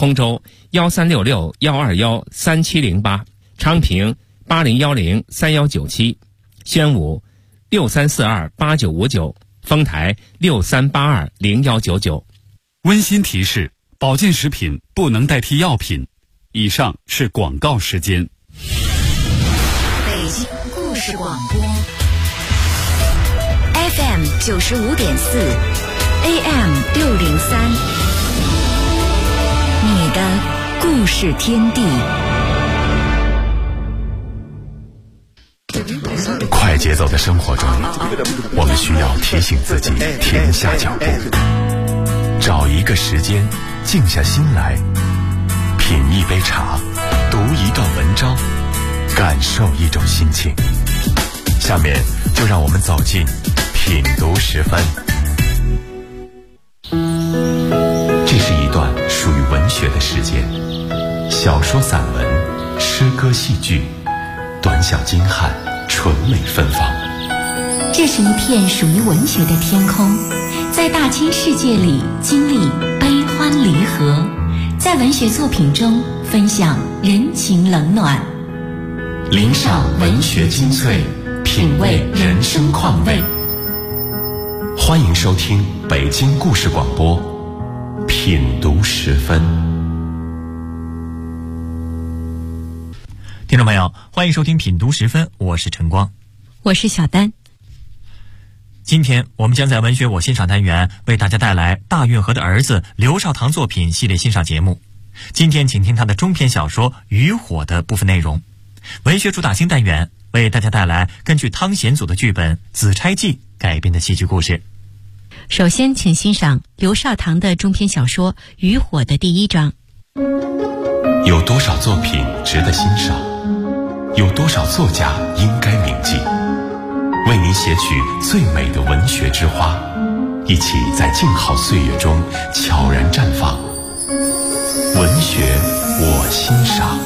通州1366121378，昌平80103197，宣武63428959，丰台63820199。 温馨提示：保健食品不能代替药品。以上是广告时间。 北京故事广播 FM 95.4 AM 603，你的故事天地。 快节奏的生活中，我们需要提醒自己停下脚步，找一个时间静下心来，品一杯茶，读一段文章，感受一种心情。下面就让我们走进品读10分。这是一段属于文学的时间，小说、散文、诗歌、戏剧，短小精悍，纯美芬芳。 这是一片属于文学的天空，在大千世界里经历悲欢离合，在文学作品中分享人情冷暖， 聆赏文学精粹，品味人生况味。欢迎收听北京故事广播品读10分。 听众朋友，欢迎收听品读10分，我是陈光， 我是小丹。 今天我们将在文学我欣赏单元为大家带来大运河的儿子刘少棠作品系列欣赏节目。今天请听他的中篇小说《渔火》的部分内容。文学主打星单元为大家带来根据汤显祖的剧本《紫钗记》改编的戏剧故事。 首先请欣赏刘少棠的中篇小说《渔火》的第1章。 有多少作品值得欣赏？有多少作家应该铭记？为您写取最美的文学之花，一起在静好岁月中悄然绽放。文学我欣赏。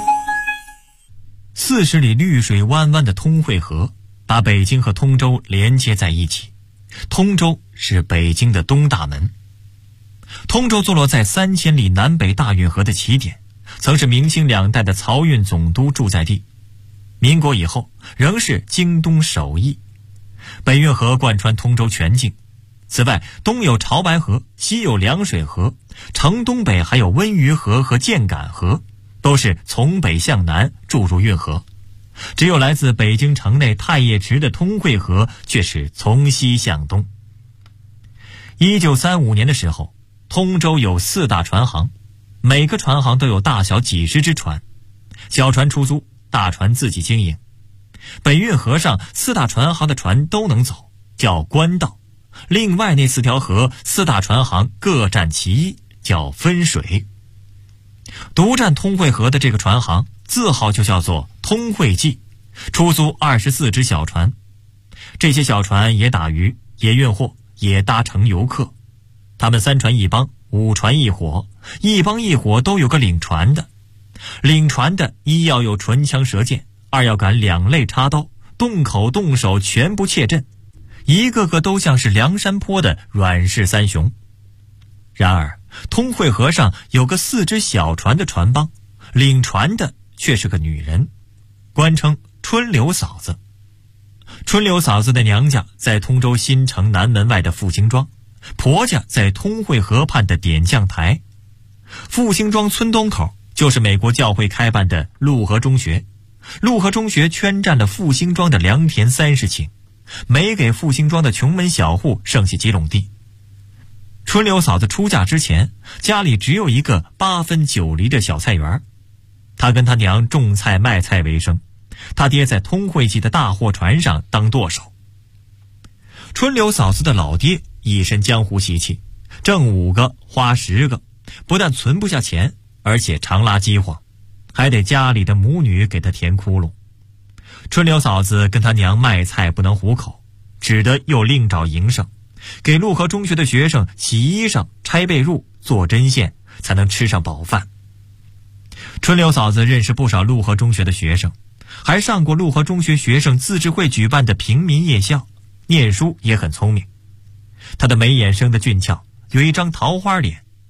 40里绿水弯弯的通惠河，把北京和通州连接在一起。通州是北京的东大门。通州坐落在3000里南北大运河的起点，曾是明清2代的漕运总督驻在地。民国以后仍是京东首邑。北运河贯穿通州全境，此外东有潮白河，西有凉水河，城东北还有温榆河和箭杆河，都是从北向南注入运河。只有来自北京城内太液池的通惠河却是从西向东。1935年的时候，通州有4大船行，每个船行都有大小几十只船，小船出租，大船自己经营。北运河上4大船行的船都能走，叫官道。另外那4条河4大船行各占其一，叫分水。独占通惠河的这个船行字号就叫做通惠记，出租24只小船。这些小船也打鱼，也运货，也搭乘游客。他们3船1帮，5船1伙，一帮一伙都有个领船的。领船的一要有唇枪舌剑，二要敢两肋插刀，动口动手全不怯阵，一个个都像是梁山坡的阮氏3雄。然而通惠河上有个4只小船的船帮，领船的却是个女人，官称春柳嫂子。春柳嫂子的娘家在通州新城南门外的复兴庄，婆家在通惠河畔的点将台。复兴庄村东口就是美国教会开办的陆河中学，陆河中学圈占了复兴庄的良田30顷，没给复兴庄的穷门小户剩下几垄地。春柳嫂子出嫁之前，家里只有一个8分9厘的小菜园，她跟她娘种菜卖菜为生，她爹在通惠记的大货船上当舵手。春柳嫂子的老爹一身江湖习气，挣5个花10个，不但存不下钱，而且常拉饥荒，还得家里的母女给他填窟窿。春柳嫂子跟她娘卖菜不能糊口，只得又另找营生，给陆河中学的学生洗衣裳、拆被褥、做针线，才能吃上饱饭。春柳嫂子认识不少陆河中学的学生，还上过陆河中学学生自治会举办的平民夜校，念书也很聪明。她的眉眼生得俊俏，有一张桃花脸，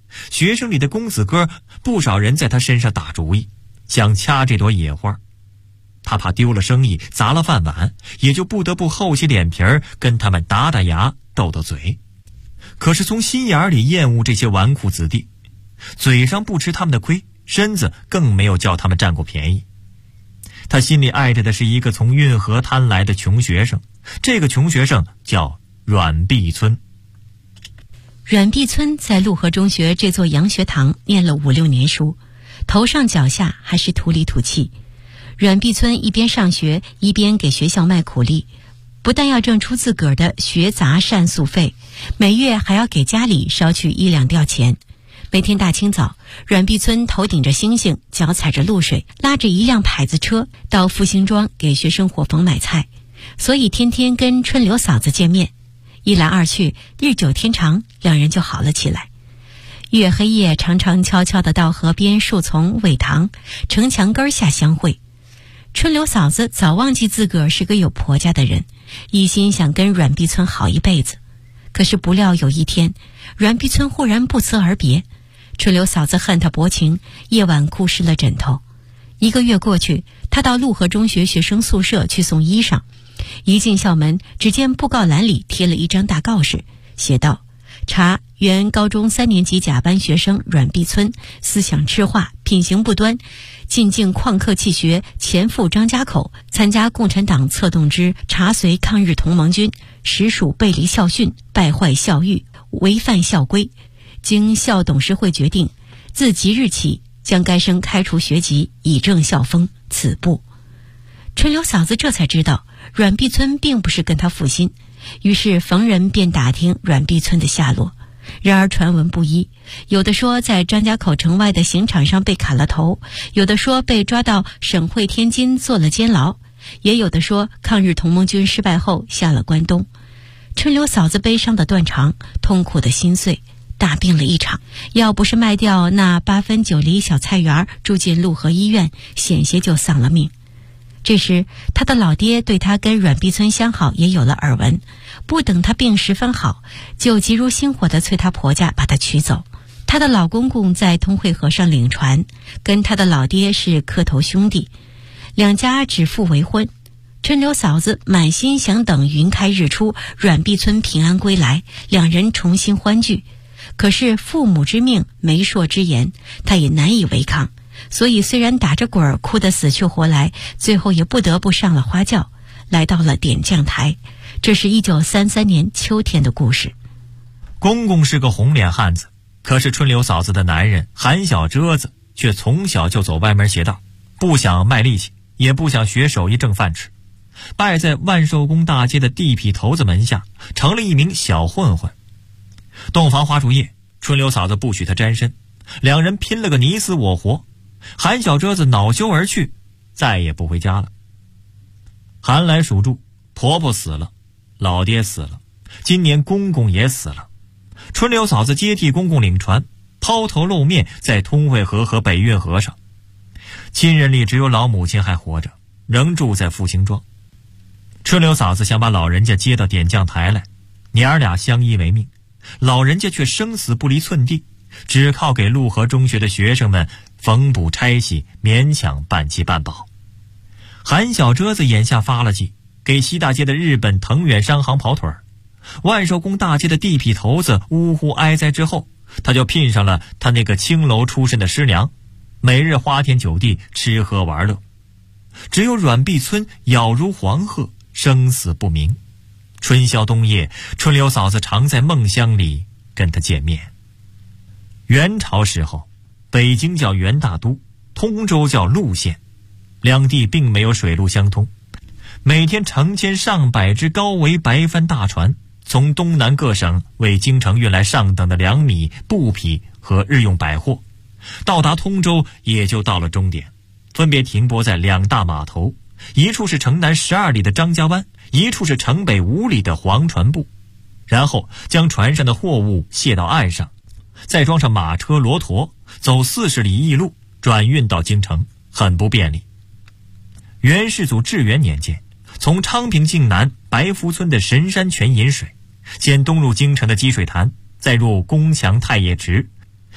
学生里的公子哥不少人在他身上打主意，想掐这朵野花。他怕丢了生意，砸了饭碗，也就不得不厚起脸皮儿跟他们打打牙，斗斗嘴。可是从心眼里厌恶这些纨绔子弟，嘴上不吃他们的亏，身子更没有叫他们占过便宜。他心里爱着的是一个从运河滩来的穷学生，这个穷学生叫阮碧村。 阮碧村在陆河中学这座洋学堂念了5、6年书，头上脚下还是土里土气。阮碧村一边上学一边给学校卖苦力，不但要挣出自个儿的学杂膳宿费，每月还要给家里捎去1两吊钱。每天大清早，阮碧村头顶着星星，脚踩着露水，拉着一辆牌子车到复兴庄给学生伙房买菜，所以天天跟春柳嫂子见面。一来二去，日久天长，两人就好了起来。月黑夜常常悄悄地到河边树丛、苇塘、城墙根下相会。春柳嫂子早忘记自个儿是个有婆家的人，一心想跟阮碧村好一辈子。可是不料有一天，阮碧村忽然不辞而别，春柳嫂子恨他薄情，夜晚哭湿了枕头。1个月过去，他到陆河中学学生宿舍去送衣裳，一进校门，只见布告栏里贴了一张大告示，写道：查原高中3年级甲班学生阮碧村思想痴化，品行不端，进境旷课弃学，前赴张家口参加共产党策动之查随抗日同盟军，实属背离校训，败坏校誉，违反校规。经校董事会决定，自即日起将该生开除学籍，以正校风。此部。春柳嫂子这才知道阮碧村并不是跟他负心，于是逢人便打听阮碧村的下落。然而传闻不一，有的说在张家口城外的刑场上被砍了头，有的说被抓到省会天津坐了监牢，也有的说抗日同盟军失败后下了关东。春柳嫂子悲伤的断肠，痛苦的心碎，大病了一场，要不是卖掉那8分9厘小菜园，住进陆河医院，险些就丧了命。这时他的老爹对他跟阮碧村相好也有了耳闻，不等他病十分好，就急如星火地催他婆家把他娶走。他的老公公在通惠河上领船，跟他的老爹是磕头兄弟，两家指腹为婚。春柳嫂子满心想等云开日出，阮碧村平安归来，两人重新欢聚。可是父母之命，媒妁之言，他也难以违抗，所以虽然打着滚儿，哭得死去活来，最后也不得不上了花轿，来到了点将台。这是1933年秋天的故事。 公公是个红脸汉子，可是春柳嫂子的男人韩小遮子却从小就走歪门邪道，不想卖力气，也不想学手艺挣饭吃，拜在万寿宫大街的地痞头子门下，成了一名小混混。洞房花烛夜，春柳嫂子不许他沾身，两人拼了个你死我活。韩小遮子恼羞而去，再也不回家了。寒来暑住，婆婆死了，老爹死了，今年公公也死了。春柳嫂子接替公公领船，抛头露面在通惠河和北运河上。亲人里只有老母亲还活着，仍住在复兴庄。春柳嫂子想把老人家接到点将台来，娘儿俩相依为命，老人家却生死不离寸地，只靠给陆河中学的学生们缝补拆洗，勉强半饥半饱。韩小遮子眼下发了计，给西大街的日本藤远商行跑腿儿。万寿宫大街的地痞头子呜呼哀哉之后，他就聘上了他那个青楼出身的师娘，每日花天酒地，吃喝玩乐。只有阮碧村杳如黄鹤，生死不明。春宵冬夜，春柳嫂子常在梦乡里跟他见面。元朝时候，北京叫元大都，通州叫陆县，两地并没有水陆相通。每天成千上百只高桅白帆大船，从东南各省为京城运来上等的粮米、布匹和日用百货，到达通州也就到了终点，分别停泊在两大码头，一处是城南12里的张家湾，一处是城北5里的黄船埠。然后将船上的货物卸到岸上，再装上马车骡驼，走40里驿路转运到京城，很不便利。元世祖至元年间，从昌平境南白福村的神山泉引水，先东入京城的积水潭，再入宫墙太液池，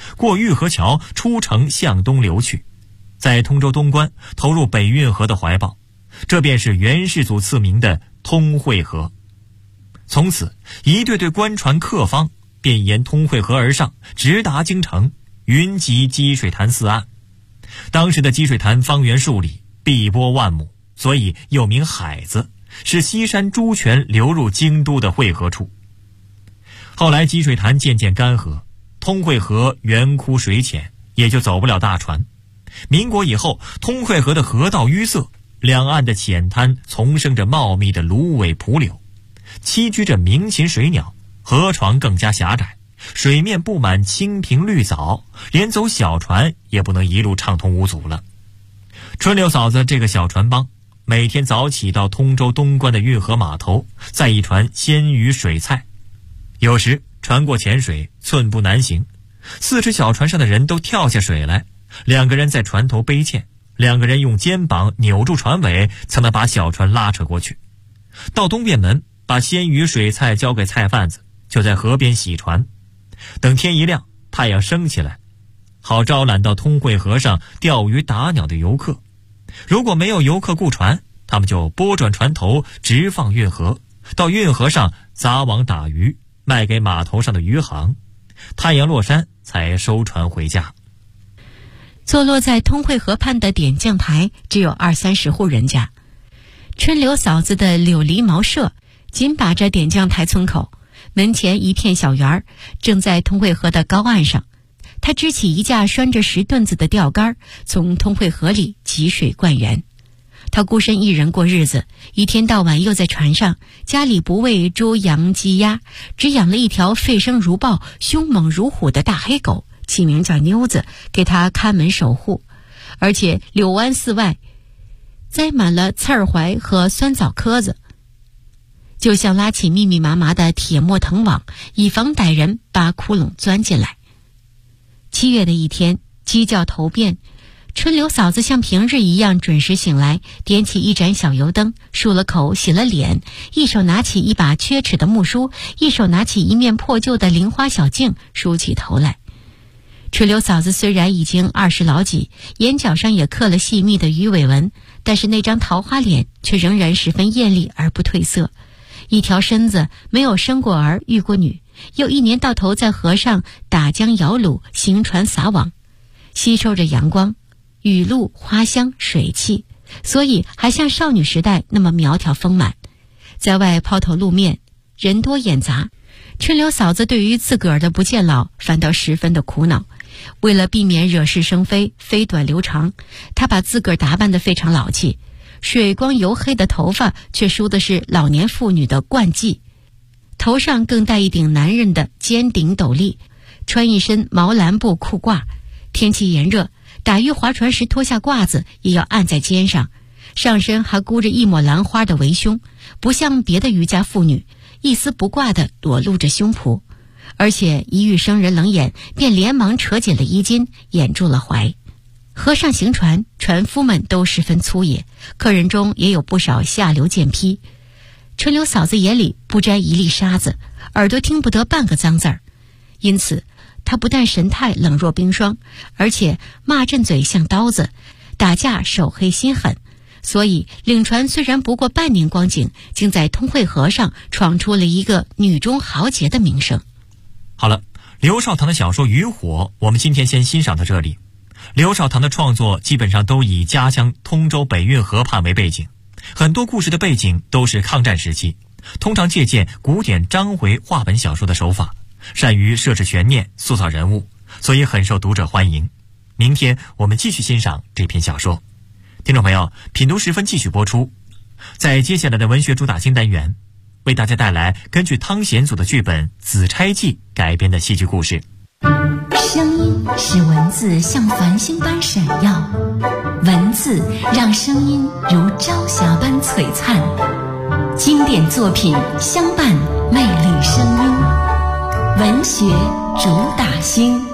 过玉河桥出城向东流去，在通州东关投入北运河的怀抱，这便是元世祖赐名的通惠河。从此一队队官船客方便沿通惠河而上，直达京城，云集积水潭四岸。当时的积水潭方圆数里，碧波万亩，所以又名海子，是西山诸泉流入京都的汇合处。后来积水潭渐渐干涸，通惠河圆枯水浅，也就走不了大船。民国以后，通惠河的河道淤塞，两岸的浅滩丛生着茂密的芦苇蒲柳，栖居着鸣禽水鸟，河床更加狭窄，水面布满青萍绿藻，连走小船也不能一路畅通无阻了。春柳嫂子这个小船帮，每天早起到通州东关的运河码头，载一船鲜鱼水菜。有时船过浅水，寸步难行，4只小船上的人都跳下水来，2个人在船头背欠，2个人用肩膀扭住船尾，才能把小船拉扯过去。到东便门，把鲜鱼水菜交给菜贩子，就在河边洗船，等天一亮，太阳升起来，好招揽到通惠河上钓鱼打鸟的游客。如果没有游客雇船，他们就拨转船头，直放运河，到运河上撒网打鱼，卖给码头上的渔行，太阳落山才收船回家。 坐落在通惠河畔的点将台只有20-30户人家。春柳嫂子的柳篱茅舍紧把着点将台村口，门前一片小园儿，正在通惠河的高岸上。他支起一架拴着石盾子的钓竿，从通惠河里汲水灌园。他孤身一人过日子，一天到晚又在船上，家里不喂猪羊鸡鸭，只养了一条吠声如豹、凶猛如虎的大黑狗，起名叫妞子，给他看门守护。而且柳湾寺外栽满了刺儿槐和酸枣壳子，就像拉起密密麻麻的铁墨藤网，以防歹人把窟窿钻进来。7月的一天，鸡叫头遍，春柳嫂子像平日一样准时醒来，点起一盏小油灯，漱了口，洗了脸，一手拿起一把缺齿的木梳，一手拿起一面破旧的菱花小镜，梳起头来。春柳嫂子虽然已经20老几，眼角上也刻了细密的鱼尾纹，但是那张桃花脸却仍然十分艳丽而不褪色。一条身子没有生过儿育过女，又一年到头在河上打江摇橹，行船撒网，吸收着阳光、雨露、花香、水汽，所以还像少女时代那么苗条丰满。在外抛头露面，人多眼杂，春柳嫂子对于自个儿的不见老反倒十分的苦恼。为了避免惹是生非、飞短流长，她把自个儿打扮得非常老气，水光油黑的头发却梳的是老年妇女的冠髻，头上更戴一顶男人的尖顶斗笠，穿一身毛蓝布裤褂。天气炎热，打鱼划船时脱下褂子也要按在肩上，上身还箍着一抹兰花的围胸，不像别的渔家妇女一丝不挂地裸露着胸脯，而且一遇生人冷眼，便连忙扯紧了衣襟，掩住了怀。河上行船，船夫们都十分粗野，客人中也有不少下流贱批。春柳嫂子眼里不沾一粒沙子，耳朵听不得半个脏字儿，因此她不但神态冷若冰霜，而且骂阵嘴像刀子，打架手黑心狠。所以领船虽然不过半年光景，竟在通惠河上闯出了一个女中豪杰的名声。 好了，刘少棠的小说《渔火》我们今天先欣赏到这里。刘少棠的创作基本上都以家乡通州北运河畔为背景，很多故事的背景都是抗战时期，通常借鉴古典章回话本小说的手法，善于设置悬念，塑造人物，所以很受读者欢迎。明天我们继续欣赏这篇小说。听众朋友，品读时分继续播出。在接下来的文学主打新单元，为大家带来根据汤显祖的剧本《紫钗记》改编的戏剧故事。 声音使文字像繁星般闪耀，文字让声音如朝霞般璀璨。经典作品相伴，魅力声音，文学主打星。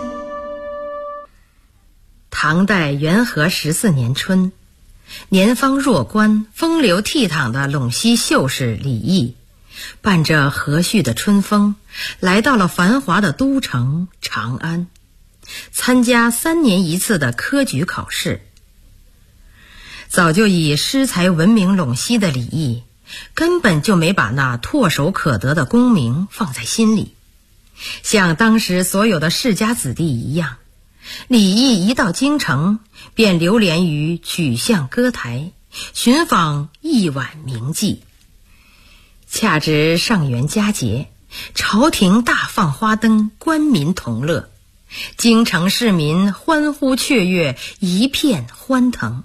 唐代元和14年春，年方弱冠、风流倜傥的陇西秀士李益，伴着和煦的春风，来到了繁华的都城长安。 参加3年一次的科举考试。早就以诗才闻名陇西的李益，根本就没把那唾手可得的功名放在心里。像当时所有的世家子弟一样，李益一到京城，便流连于曲巷歌台，寻访一碗名妓。恰值上元佳节，朝廷大放花灯，官民同乐，京城市民欢呼雀跃，一片欢腾。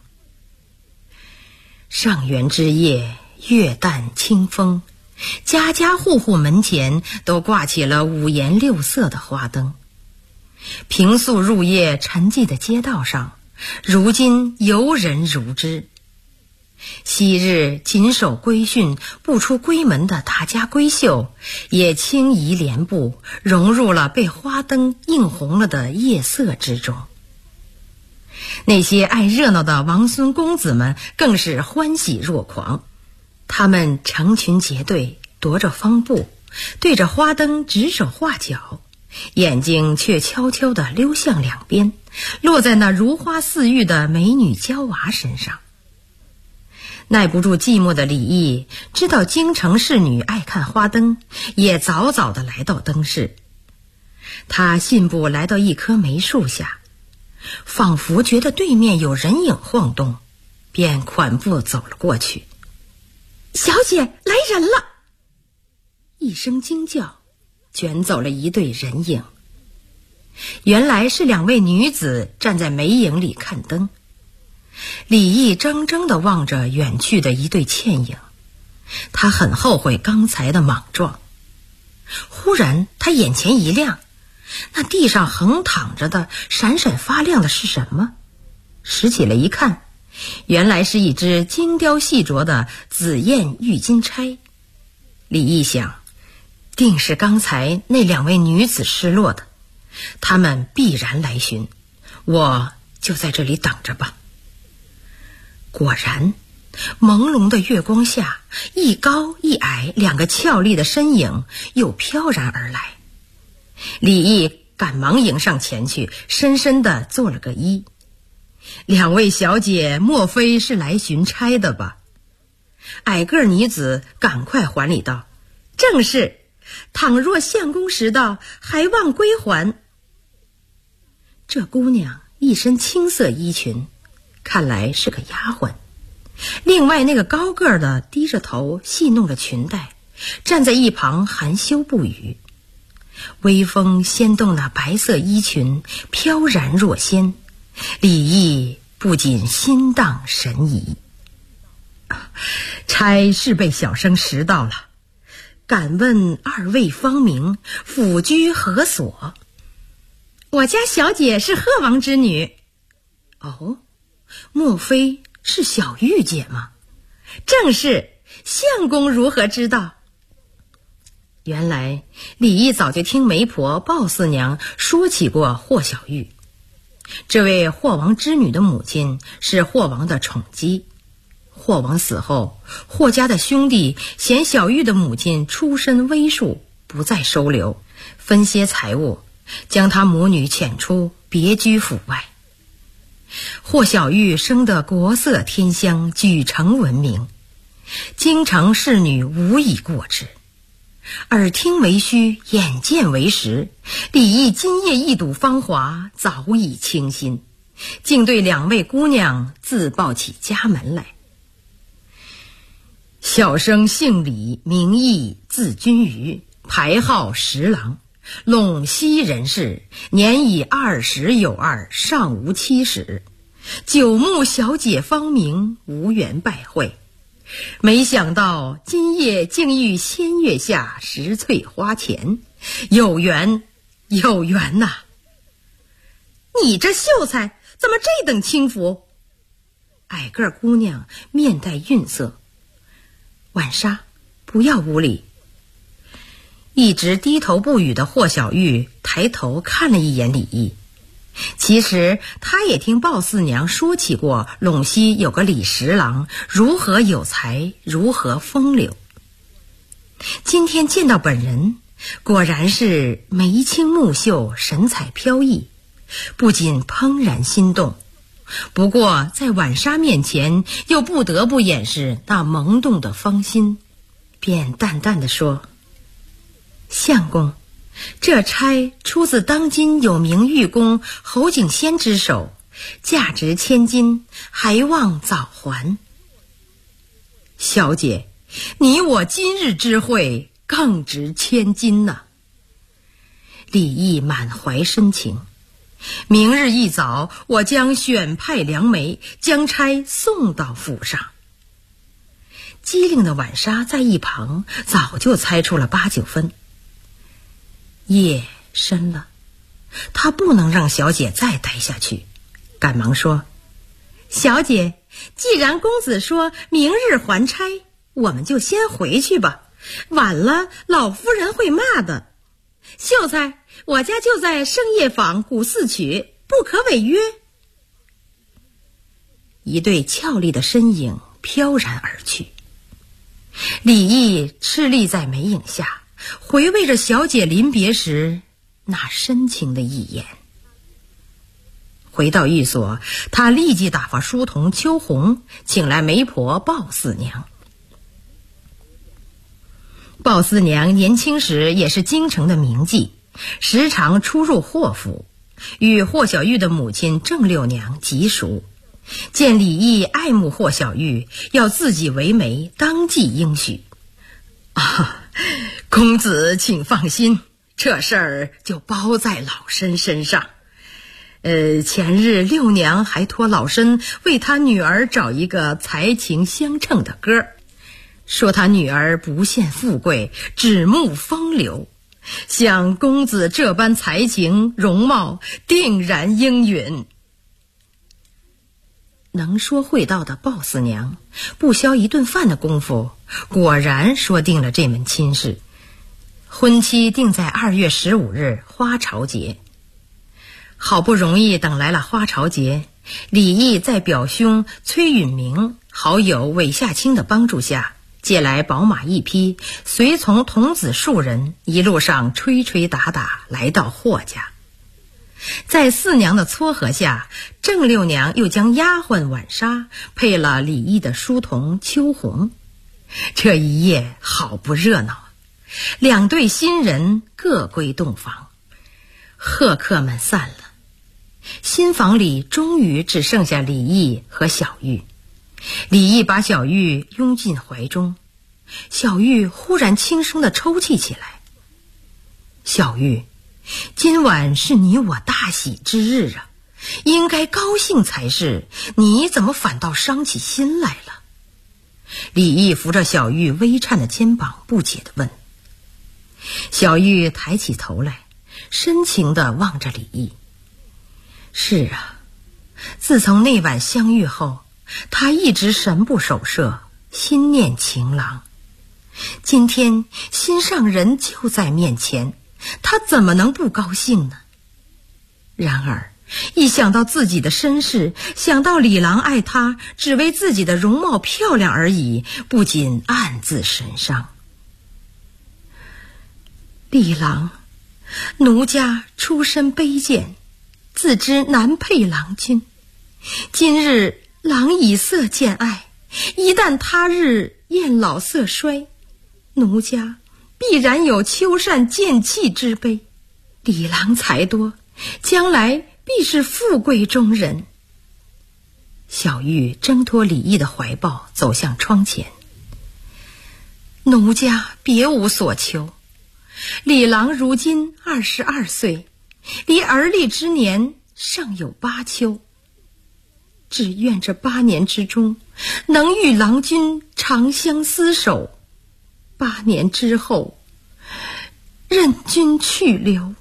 上元之夜，月淡清风，家家户户门前都挂起了五颜六色的花灯。平素入夜沉寂的街道上，如今游人如织。昔日谨守规训不出闺门的大家闺秀，也轻移帘步，融入了被花灯映红了的夜色之中。那些爱热闹的王孙公子们更是欢喜若狂，他们成群结队，踱着方步，对着花灯指手画脚，眼睛却悄悄地溜向两边，落在那如花似玉的美女娇娃身上。耐不住寂寞的李益知道京城侍女爱看花灯，也早早地来到灯市。他信步来到一棵梅树下，仿佛觉得对面有人影晃动，便款步走了过去。小姐，来人了！一声惊叫，卷走了一对人影。原来是2位女子站在梅影里看灯。李益怔怔地望着远去的一对倩影，他很后悔刚才的莽撞。忽然他眼前一亮，那地上横躺着的闪闪发亮的是什么？拾起来一看，原来是一只精雕细琢的紫燕玉金钗。李益想，定是刚才那2位女子失落的，她们必然来寻，我就在这里等着吧。果然，朦胧的月光下，一高一矮2个俏丽的身影又飘然而来。李益赶忙迎上前去，深深地做了个揖。2位小姐莫非是来寻差的吧？矮个女子赶快还礼道：正是，倘若相公时到，还望归还。这姑娘一身青色衣裙，看来是个丫鬟。另外那个高个的低着头戏弄着裙带，站在一旁含羞不语。微风掀动那白色衣裙，飘然若仙，李益不仅心荡神怡。差是被小生识到了，敢问2位芳名，府居何所？我家小姐是贺王之女。哦，莫非是小玉姐吗？正是，相公如何知道？原来李益早就听媒婆鲍四娘说起过霍小玉。这位霍王之女的母亲是霍王的宠姬。霍王死后，霍家的兄弟嫌小玉的母亲出身微庶，不再收留，分些财物，将他母女遣出，别居府外。霍小玉生得国色天香，举城闻名，京城侍女无以过之。耳听为虚，眼见为实，李益今夜一睹芳华，早已倾心，竟对2位姑娘自报起家门来。小生姓李，名益，字君瑜，排号10郎，陇西人士，年已20有2，尚无70。久慕小姐芳名，无缘拜会，没想到今夜竟遇仙月下，石翠花前，有缘有缘呐！你这秀才怎么这等轻浮？矮个姑娘面带愠色，晚纱，不要无礼。一直低头不语的霍小玉抬头看了一眼李益。其实他也听鲍四娘说起过陇西有个李10郎，如何有才，如何风流。今天见到本人，果然是眉清目秀，神采飘逸， 不仅怦然心动，不过在晚纱面前又不得不掩饰那萌动的芳心，便淡淡地说：相公，这钗出自当今有名玉工侯景仙之手，价值千金，还望早还。小姐，你我今日之会更值千金呐。李益满怀深情，明日一早，我将选派良媒，将钗送到府上。机灵的晚纱在一旁早就猜出了8、9分。夜深了，他不能让小姐再待下去，赶忙说：小姐，既然公子说明日还钗，我们就先回去吧，晚了老夫人会骂的。秀才，我家就在圣业坊古寺曲，不可违约。一对俏丽的身影飘然而去，李益痴立在梅影下，回味着小姐临别时那深情的一眼。回到寓所，他立即打发书童秋红请来媒婆鲍四娘。鲍四娘年轻时也是京城的名妓，时常出入霍府，与霍小玉的母亲郑六娘极熟。见李益爱慕霍小玉，要自己为媒，当即应许。公子请放心，这事儿就包在老身身上。前日六娘还托老身为他女儿找一个才情相称的歌，说他女儿不羡富贵，只慕风流，像公子这般才情容貌，定然应允。能说会道的鲍四娘不消一顿饭的功夫，果然说定了这门亲事。婚期定在2月15日花朝节。好不容易等来了花朝节，李益在表兄崔允明、好友韦夏清的帮助下，借来宝马1匹，随从童子数人，一路上吹吹打打来到霍家。在四娘的撮合下，郑六娘又将丫鬟晚纱配了李益的书童秋红。这一夜好不热闹，两对新人各归洞房，贺客们散了。新房里终于只剩下李益和小玉。李益把小玉拥进怀中，小玉忽然轻声地抽泣起来。小玉，今晚是你我大喜之日啊，应该高兴才是，你怎么反倒伤起心来了？李益扶着小玉微颤的肩膀，不解地问。小玉抬起头来，深情地望着李益。是啊，自从那晚相遇后，他一直神不守舍，心念情郎。今天心上人就在面前，他怎么能不高兴呢？然而一想到自己的身世，想到李郎爱他只为自己的容貌漂亮而已，不禁暗自神伤。李郎，奴家出身卑贱，自知难配郎君。今日郎以色见爱，一旦他日厌老色衰，奴家必然有秋扇贱弃之悲。李郎才多，将来必是富贵中人。小玉挣脱李益的怀抱，走向窗前。奴家别无所求，李郎如今22岁，离而立之年尚有8秋，只愿这8年之中能与郎君长相厮守，8年之后任君去留。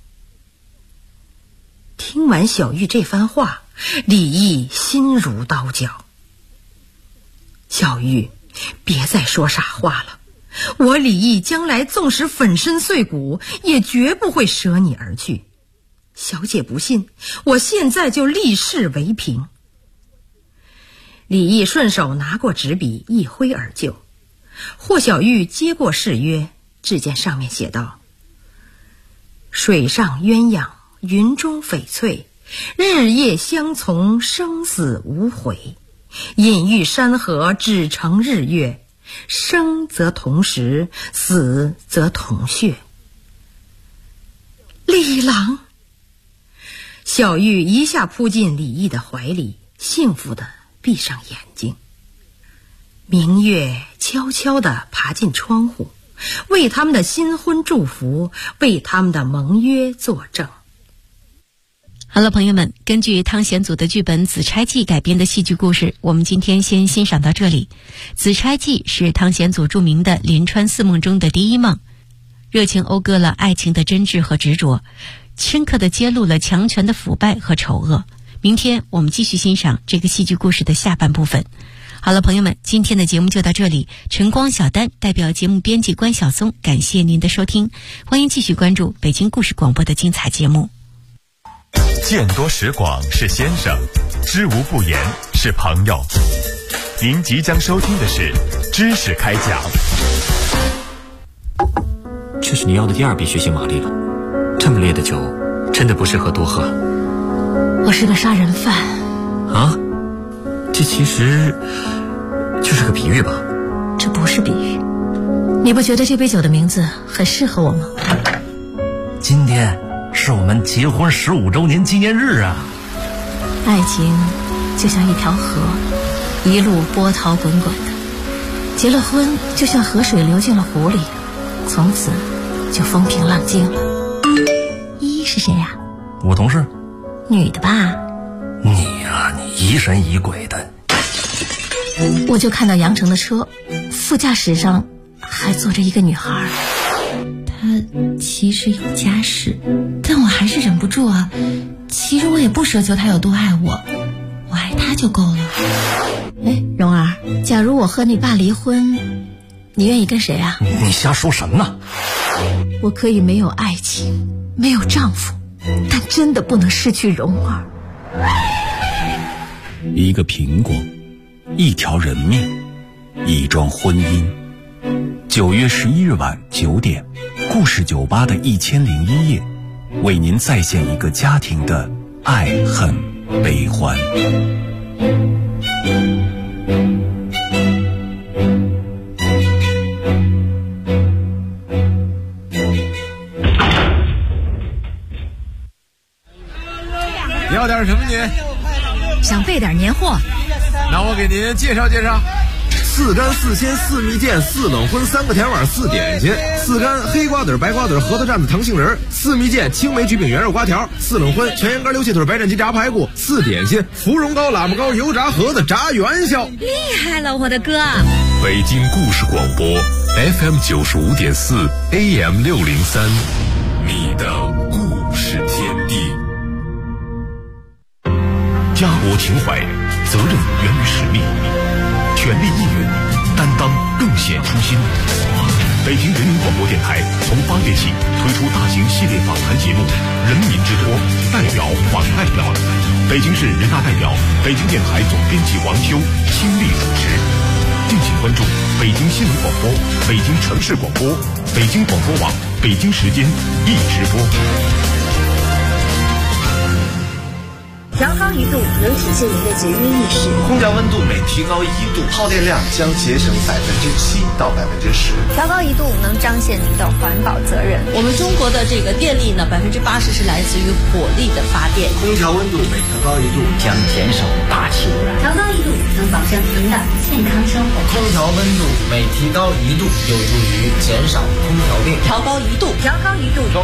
听完小玉这番话，李益心如刀绞。小玉，别再说傻话了，我李益将来纵使粉身碎骨，也绝不会舍你而去。小姐不信，我现在就立誓为凭。李益顺手拿过纸笔，一挥而就。霍小玉接过誓约，只见上面写道：水上鸳鸯云中翡翠，日夜相从，生死无悔。隐喻山河只成日月，生则同时，死则同穴。李郎，小玉一下扑进李毅的怀里，幸福地闭上眼睛。明月悄悄地爬进窗户，为他们的新婚祝福，为他们的盟约作证。 好了，朋友们，根据汤显祖的剧本《紫钗记》改编的戏剧故事，我们今天先欣赏到这里。《紫钗记》是汤显祖著名的连川四梦中的第一梦，热情讴歌了爱情的真挚和执着，深刻地揭露了强权的腐败和丑恶。明天我们继续欣赏这个戏剧故事的下半部分。好了，朋友们，今天的节目就到这里。晨光小丹代表节目编辑关晓松，感谢您的收听，欢迎继续关注北京故事广播的精彩节目。 见多识广是先生，知无不言是朋友。您即将收听的是知识开讲。 这是你要的第2笔血腥玛丽了，这么烈的酒真的不适合多喝。 我是个杀人犯啊，这其实就是个比喻吧？ 这不是比喻，你不觉得这杯酒的名字很适合我吗？ 今天是我们结婚15周年纪念日啊！ 爱情就像一条河，一路波涛滚滚的，结了婚就像河水流进了湖里，从此就风平浪静了。依依是谁呀？ 我同事。 女的吧？ 你呀，你疑神疑鬼的。 我就看到杨成的车，副驾驶上还坐着一个女孩，她其实有家室，但我还是忍不住啊。其实我也不奢求她有多爱我，我爱她就够了。哎，蓉儿，假如我和你爸离婚，你愿意跟谁啊？ 你瞎说什么呢？ 我可以没有爱情，没有丈夫，但真的不能失去蓉儿。 一个苹果，一条人命，一桩婚姻。9月11日晚9点，故事酒吧的1001夜，为您再现一个家庭的爱恨悲欢。 要点什么您？ 想备点年货， 那我给您介绍介绍。4干4鲜4蜜饯4冷荤3个甜碗4点心，4干黑瓜子白瓜子核桃蘸子糖杏仁，4蜜饯青梅橘饼圆肉瓜条，4冷荤全羊肝溜蟹腿白斩鸡炸排骨，4点心芙蓉糕喇嘛糕油炸盒子炸元宵。 厉害了，我的哥！ 北京故事广播 FM 95.4 AM 603，你的故事天地。家国情怀，责任源于使命，权力义勇，担当更显初心。北京人民广播电台从8月起推出大型系列访谈节目《人民之托》，代表访代表。北京市人大代表、北京电台总编辑王修亲力主持。敬请关注北京新闻广播、北京城市广播、北京广播网、北京时间一直播。 调高1度能体现您的节约意识。 空调温度每提高1度，耗电量将节省7%到10%。 调高1度能彰显您的环保责任。 我们中国的这个电力呢，80%是来自于火力的发电。 空调温度每调高1度将减少大气污染。 调高1度能保证您的健康生活。 空调温度每提高1度有助于减少空调病。 调高1度， 调高1度。